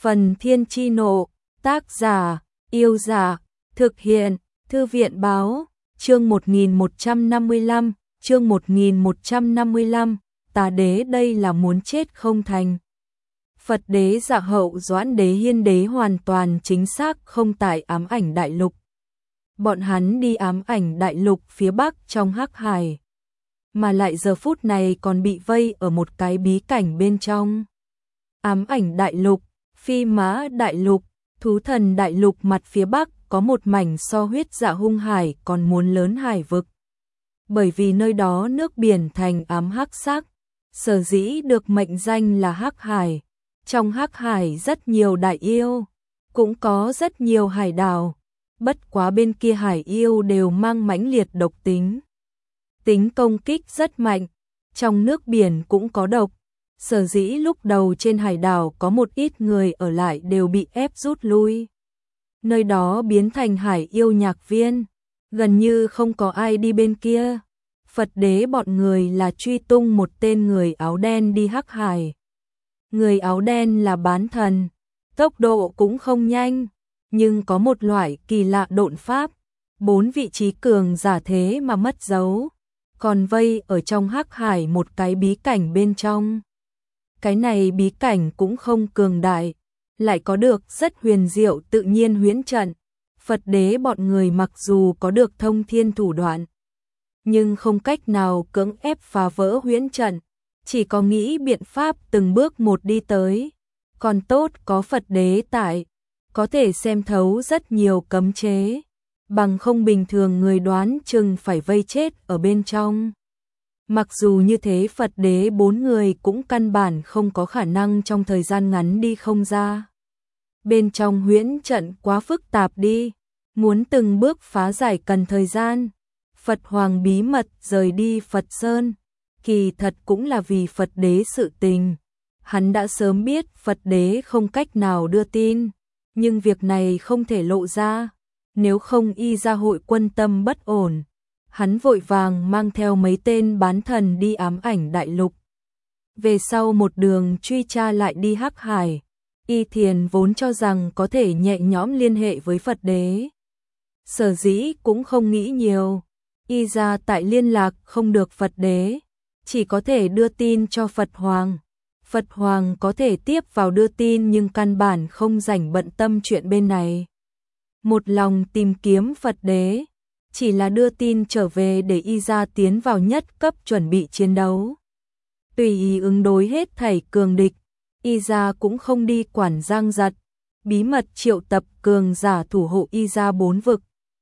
Phần Thiên Chi Nộ, tác giả, Yêu Giả, thực hiện, Thư viện Báo, chương 1155, chương 1155, Tà Đế đây là muốn chết không thành. Phật Đế Dạ Hậu Doãn Đế Hiên Đế hoàn toàn chính xác không tại ám ảnh đại lục. Bọn hắn đi ám ảnh đại lục phía bắc trong Hắc Hải, mà lại giờ phút này còn bị vây ở một cái bí cảnh bên trong. Ám ảnh đại lục, Phi Mã đại lục, Thú Thần đại lục mặt phía bắc có một mảnh so huyết dạ hung hải còn muốn lớn hải vực. Bởi vì nơi đó nước biển thành ám hắc sắc, sở dĩ được mệnh danh là Hắc Hải. Trong Hắc Hải rất nhiều đại yêu, cũng có rất nhiều hải đảo, bất quá bên kia hải yêu đều mang mãnh liệt độc tính. Tính công kích rất mạnh, trong nước biển cũng có độc, sở dĩ lúc đầu trên hải đảo có một ít người ở lại đều bị ép rút lui. Nơi đó biến thành hải yêu nhạc viên, gần như không có ai đi bên kia. Phật Đế bọn người là truy tung một tên người áo đen đi Hắc Hải. Người áo đen là bán thần, tốc độ cũng không nhanh, nhưng có một loại kỳ lạ độn pháp, 4 vị trí cường giả thế mà mất dấu, còn vây ở trong Hắc Hải một cái bí cảnh bên trong. Cái này bí cảnh cũng không cường đại, lại có được rất huyền diệu tự nhiên huyễn trận. Phật Đế bọn người mặc dù có được thông thiên thủ đoạn, nhưng không cách nào cưỡng ép phá vỡ huyễn trận, chỉ có nghĩ biện pháp từng bước một đi tới. Còn tốt có Phật Đế tại, có thể xem thấu rất nhiều cấm chế, bằng không bình thường người đoán chừng phải vây chết ở bên trong. Mặc dù như thế Phật Đế 4 người cũng căn bản không có khả năng trong thời gian ngắn đi không ra. Bên trong huyễn trận quá phức tạp đi, muốn từng bước phá giải cần thời gian. Phật Hoàng bí mật rời đi Phật Sơn, kỳ thật cũng là vì Phật Đế sự tình. Hắn đã sớm biết Phật Đế không cách nào đưa tin, nhưng việc này không thể lộ ra, nếu không y ra hội quân tâm bất ổn. Hắn vội vàng mang theo mấy tên bán thần đi ám ảnh đại lục. Về sau một đường truy tra lại đi Hắc Hải, Y Thiền vốn cho rằng có thể nhẹ nhõm liên hệ với Phật Đế. Sở dĩ cũng không nghĩ nhiều, y ra tại liên lạc không được Phật Đế, chỉ có thể đưa tin cho Phật Hoàng. Phật Hoàng có thể tiếp vào đưa tin nhưng căn bản không rảnh bận tâm chuyện bên này. Một lòng tìm kiếm Phật Đế, chỉ là đưa tin trở về để y ra tiến vào nhất cấp chuẩn bị chiến đấu. Tùy ý ứng đối hết thảy cường địch, y ra cũng không đi quản giang giật, bí mật triệu tập cường giả thủ hộ y ra 4 vực.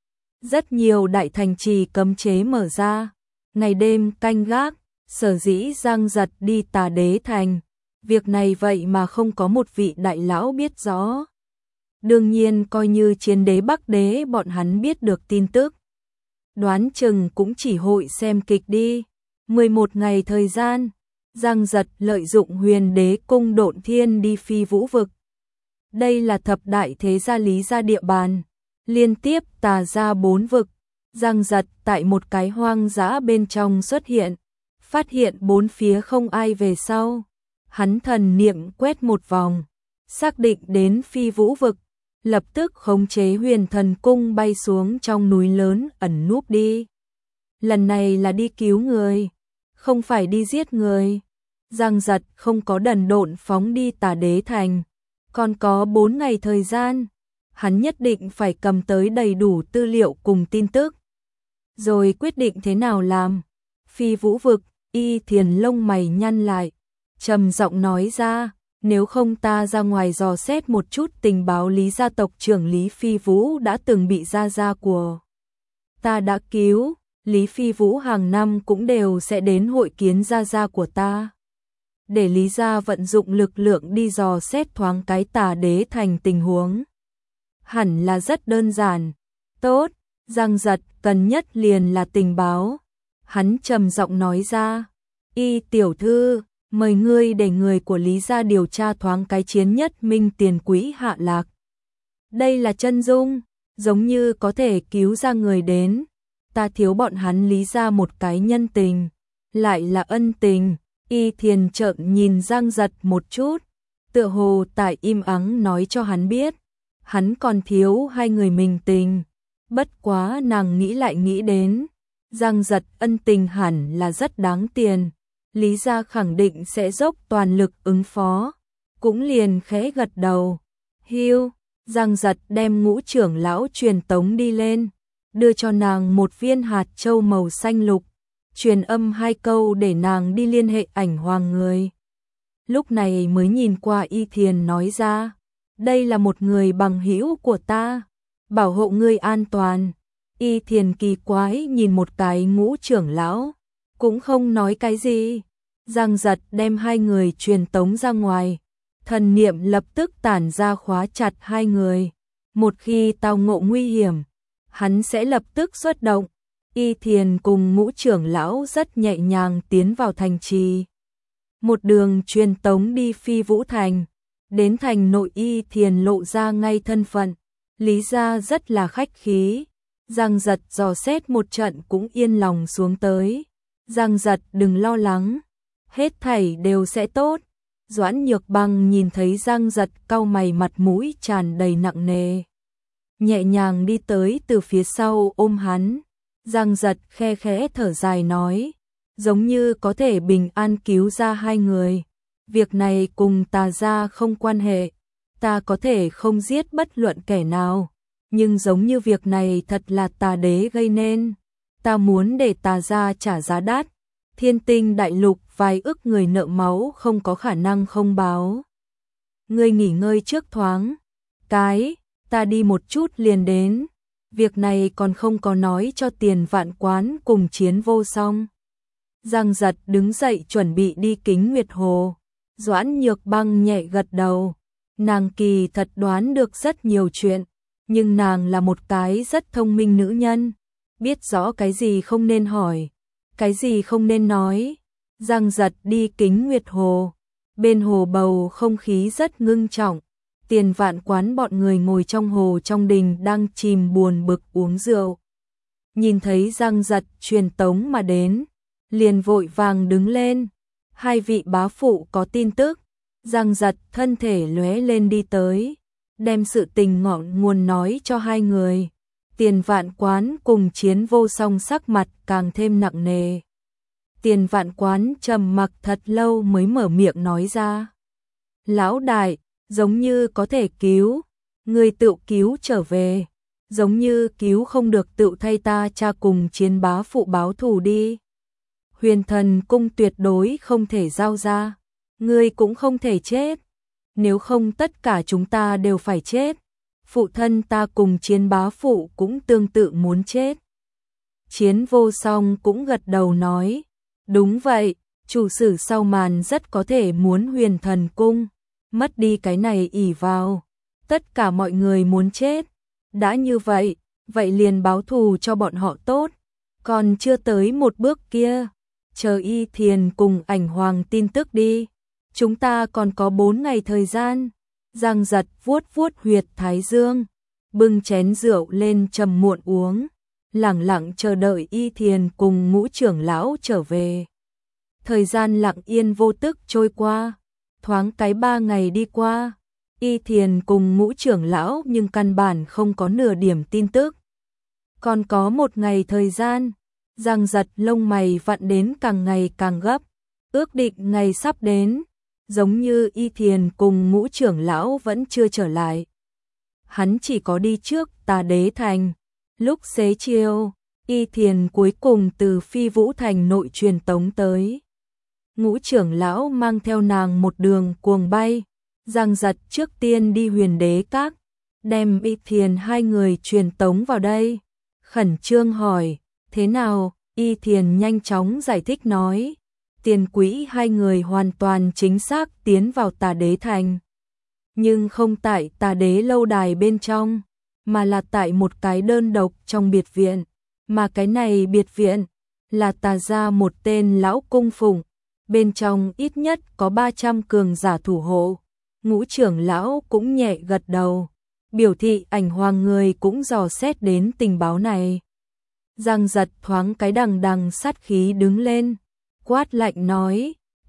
Rất nhiều đại thành trì cấm chế mở ra, ngày đêm canh gác, sở dĩ giang giật đi Tà Đế thành. Việc này vậy mà không có một vị đại lão biết rõ. Đương nhiên coi như Chiến Đế Bắc Đế bọn hắn biết được tin tức, đoán chừng cũng chỉ hội xem kịch đi. 11 ngày thời gian, giang giật lợi dụng Huyền Đế cung độn thiên đi Phi Vũ vực. Đây là thập đại thế gia Lý gia địa bàn, liên tiếp tà ra 4 vực. Giang giật tại một cái hoang dã bên trong xuất hiện, phát hiện 4 phía không ai về sau. Hắn thần niệm quét một vòng, xác định đến Phi Vũ vực, lập tức khống chế Huyền Thần cung bay xuống trong núi lớn ẩn núp đi. Lần này là đi cứu người, không phải đi giết người. Giang giật không có đần độn phóng đi Tà Đế thành, còn có 4 ngày thời gian, hắn nhất định phải cầm tới đầy đủ tư liệu cùng tin tức, rồi quyết định thế nào làm. Phi Vũ vực, Y Thiền lông mày nhăn lại, trầm giọng nói ra, nếu không ta ra ngoài dò xét một chút tình báo Lý gia tộc trưởng Lý Phi Vũ đã từng bị gia gia của ta đã cứu. Lý Phi Vũ hàng năm cũng đều sẽ đến hội kiến gia gia của ta, để Lý gia vận dụng lực lượng đi dò xét thoáng cái Tà Đế thành tình huống. Hẳn là rất đơn giản. Tốt, giang giật cần nhất liền là tình báo. Hắn trầm giọng nói ra, Y tiểu thư, mời ngươi để người của Lý gia điều tra thoáng cái Chiến Nhất Minh tiền quỹ hạ lạc. Đây là chân dung, giống như có thể cứu ra người đến. Ta thiếu bọn hắn Lý gia một cái nhân tình, lại là ân tình. Y Thiền trợn nhìn giang giật một chút, tựa hồ tại im ắng nói cho hắn biết, hắn còn thiếu hai người mình tình. Bất quá nàng nghĩ lại nghĩ đến, Giang Giật ân tình hẳn là rất đáng tiền, Lý gia khẳng định sẽ dốc toàn lực ứng phó, cũng liền khẽ gật đầu. Hiu, Giang Giật đem Ngũ trưởng lão truyền tống đi lên, đưa cho nàng một viên hạt châu màu xanh lục, truyền âm 2 câu để nàng đi liên hệ ảnh hoàng người. Lúc này mới nhìn qua Y Thiền nói ra, đây là một người bằng hữu của ta, bảo hộ ngươi an toàn. Y Thiền kỳ quái nhìn một cái Ngũ trưởng lão, cũng không nói cái gì. Giang Giật đem 2 người truyền tống ra ngoài, thần niệm lập tức tản ra khóa chặt 2 người. Một khi tao ngộ nguy hiểm, hắn sẽ lập tức xuất động. Y Thiền cùng Ngũ trưởng lão rất nhẹ nhàng tiến vào thành trì. Một đường truyền tống đi Phi Vũ Thành, đến thành nội Y Thiền lộ ra ngay thân phận, Lý gia rất là khách khí. Giang Giật dò xét một trận cũng yên lòng xuống tới. Giang Giật đừng lo lắng, hết thảy đều sẽ tốt. Doãn Nhược Băng nhìn thấy Giang Giật cau mày, mặt mũi tràn đầy nặng nề, nhẹ nhàng đi tới từ phía sau ôm hắn. Giang Giật khe khẽ thở dài nói, giống như có thể bình an cứu ra 2 người. Việc này cùng Tà gia không quan hệ, ta có thể không giết bất luận kẻ nào, nhưng giống như việc này thật là Tà đế gây nên, ta muốn để Tà gia trả giá đắt. Thiên Tinh đại lục vài ức người nợ máu không có khả năng không báo. Ngươi nghỉ ngơi trước thoáng cái, ta đi một chút liền đến. Việc này còn không có nói cho Tiền Vạn Quán cùng Chiến Vô Song. Giang Giật đứng dậy chuẩn bị đi Kính Nguyệt Hồ. Doãn Nhược Băng nhẹ gật đầu, nàng kỳ thật đoán được rất nhiều chuyện, nhưng nàng là một cái rất thông minh nữ nhân, biết rõ cái gì không nên hỏi, cái gì không nên nói. Giang Giật đi Kính Nguyệt Hồ, bên hồ bầu không khí rất ngưng trọng. Tiền Vạn Quán bọn người ngồi trong hồ trong đình đang chìm buồn bực uống rượu. Nhìn thấy Giang Giật truyền tống mà đến, liền vội vàng đứng lên. 2 vị bá phụ có tin tức. Giang Giật thân thể lóe lên đi tới, đem sự tình ngọn nguồn nói cho 2 người. Tiền Vạn Quán cùng Chiến Vô Song sắc mặt càng thêm nặng nề. Tiền Vạn Quán trầm mặc thật lâu mới mở miệng nói ra, lão đại, giống như có thể cứu, người tự cứu trở về, giống như cứu không được tự thay ta cha cùng Chiến bá phụ báo thù đi. Huyền Thần Cung tuyệt đối không thể giao ra, ngươi cũng không thể chết, nếu không tất cả chúng ta đều phải chết. Phụ thân ta cùng Chiến bá phụ cũng tương tự muốn chết. Chiến Vô Song cũng gật đầu nói, đúng vậy, chủ sử sau màn rất có thể muốn Huyền Thần Cung mất đi cái này ỷ vào, tất cả mọi người muốn chết. Đã như vậy, vậy liền báo thù cho bọn họ tốt, còn chưa tới một bước kia, chờ Y Thiền cùng ảnh hoàng tin tức đi, chúng ta còn có 4 ngày thời gian. Giang Giật vuốt vuốt huyệt thái dương, bưng chén rượu lên trầm muộn uống, lẳng lặng chờ đợi Y Thiền cùng Ngũ trưởng lão trở về. Thời gian lặng yên vô tức trôi qua, thoáng cái 3 ngày đi qua, Y Thiền cùng Ngũ trưởng lão nhưng căn bản không có nửa điểm tin tức. Còn có 1 ngày thời gian. Giang Giật lông mày vặn đến càng ngày càng gấp, ước định ngày sắp đến, giống như Y Thiền cùng Ngũ trưởng lão vẫn chưa trở lại. Hắn chỉ có đi trước Tà Đế Thành. Lúc xế chiều, Y Thiền cuối cùng từ Phi Vũ Thành nội truyền tống tới. Ngũ trưởng lão mang theo nàng một đường cuồng bay. Giang Giật trước tiên đi Huyền Đế Các, đem Y Thiền 2 người truyền tống vào đây. Khẩn trương hỏi, thế nào? Y Thiền nhanh chóng giải thích nói, Tiền Quỹ 2 người hoàn toàn chính xác tiến vào Tà Đế Thành, nhưng không tại Tà Đế lâu đài bên trong, mà là tại một cái đơn độc trong biệt viện, mà cái này biệt viện là Tà gia một tên lão cung phụng, bên trong ít nhất có 300 cường giả thủ hộ. Ngũ trưởng lão cũng nhẹ gật đầu, biểu thị ảnh hoàng người cũng dò xét đến tình báo này. Giang Giật thoáng cái đằng đằng sát khí đứng lên, quát lạnh nói,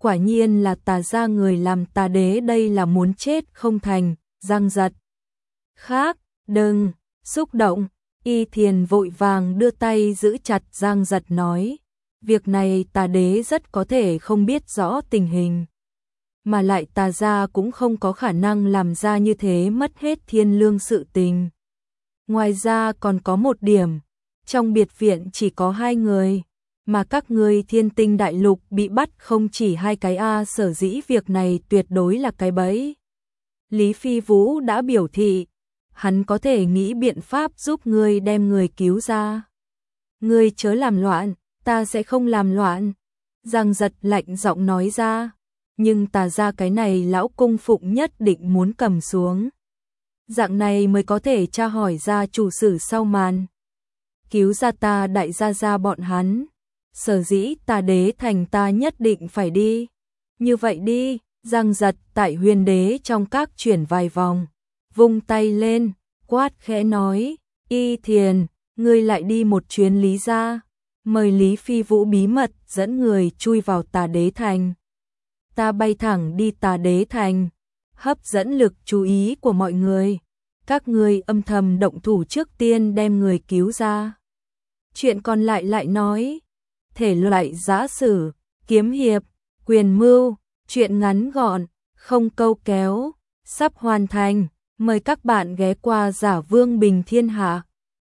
quả nhiên là Tà gia người làm Tà đế, đây là muốn chết không thành. Giang Giật: khác, đừng, xúc động. Y Thiền vội vàng đưa tay giữ chặt Giang Giật nói, việc này Tà đế rất có thể không biết rõ tình hình, mà lại Tà gia cũng không có khả năng làm ra như thế mất hết thiên lương sự tình. Ngoài ra còn có một điểm, trong biệt viện chỉ có 2 người, mà các ngươi Thiên Tinh Đại Lục bị bắt không chỉ 2 cái a, sở dĩ việc này tuyệt đối là cái bẫy. Lý Phi Vũ đã biểu thị, hắn có thể nghĩ biện pháp giúp ngươi đem người cứu ra. Ngươi chớ làm loạn, ta sẽ không làm loạn. Giang Giật lạnh giọng nói ra, nhưng Tà gia cái này lão cung phụng nhất định muốn cầm xuống. Dạng này mới có thể tra hỏi ra chủ sử sau màn. Cứu ra ta đại gia gia bọn hắn. Sở dĩ Tà đế thành ta nhất định phải đi. Như vậy đi, Giang Giật tại Huyền đế trong các chuyển vài vòng, vung tay lên, quát khẽ nói, Y Thiền, ngươi lại đi một chuyến Lý gia, mời Lý Phi Vũ bí mật dẫn người chui vào Tà đế thành. Ta bay thẳng đi Tà đế thành, hấp dẫn lực chú ý của mọi người. Các ngươi âm thầm động thủ trước tiên đem người cứu ra. Chuyện còn lại lại nói, thể loại giã sử, kiếm hiệp, quyền mưu, chuyện ngắn gọn, không câu kéo, sắp hoàn thành. Mời các bạn ghé qua Giả Vương Bình Thiên Hạ.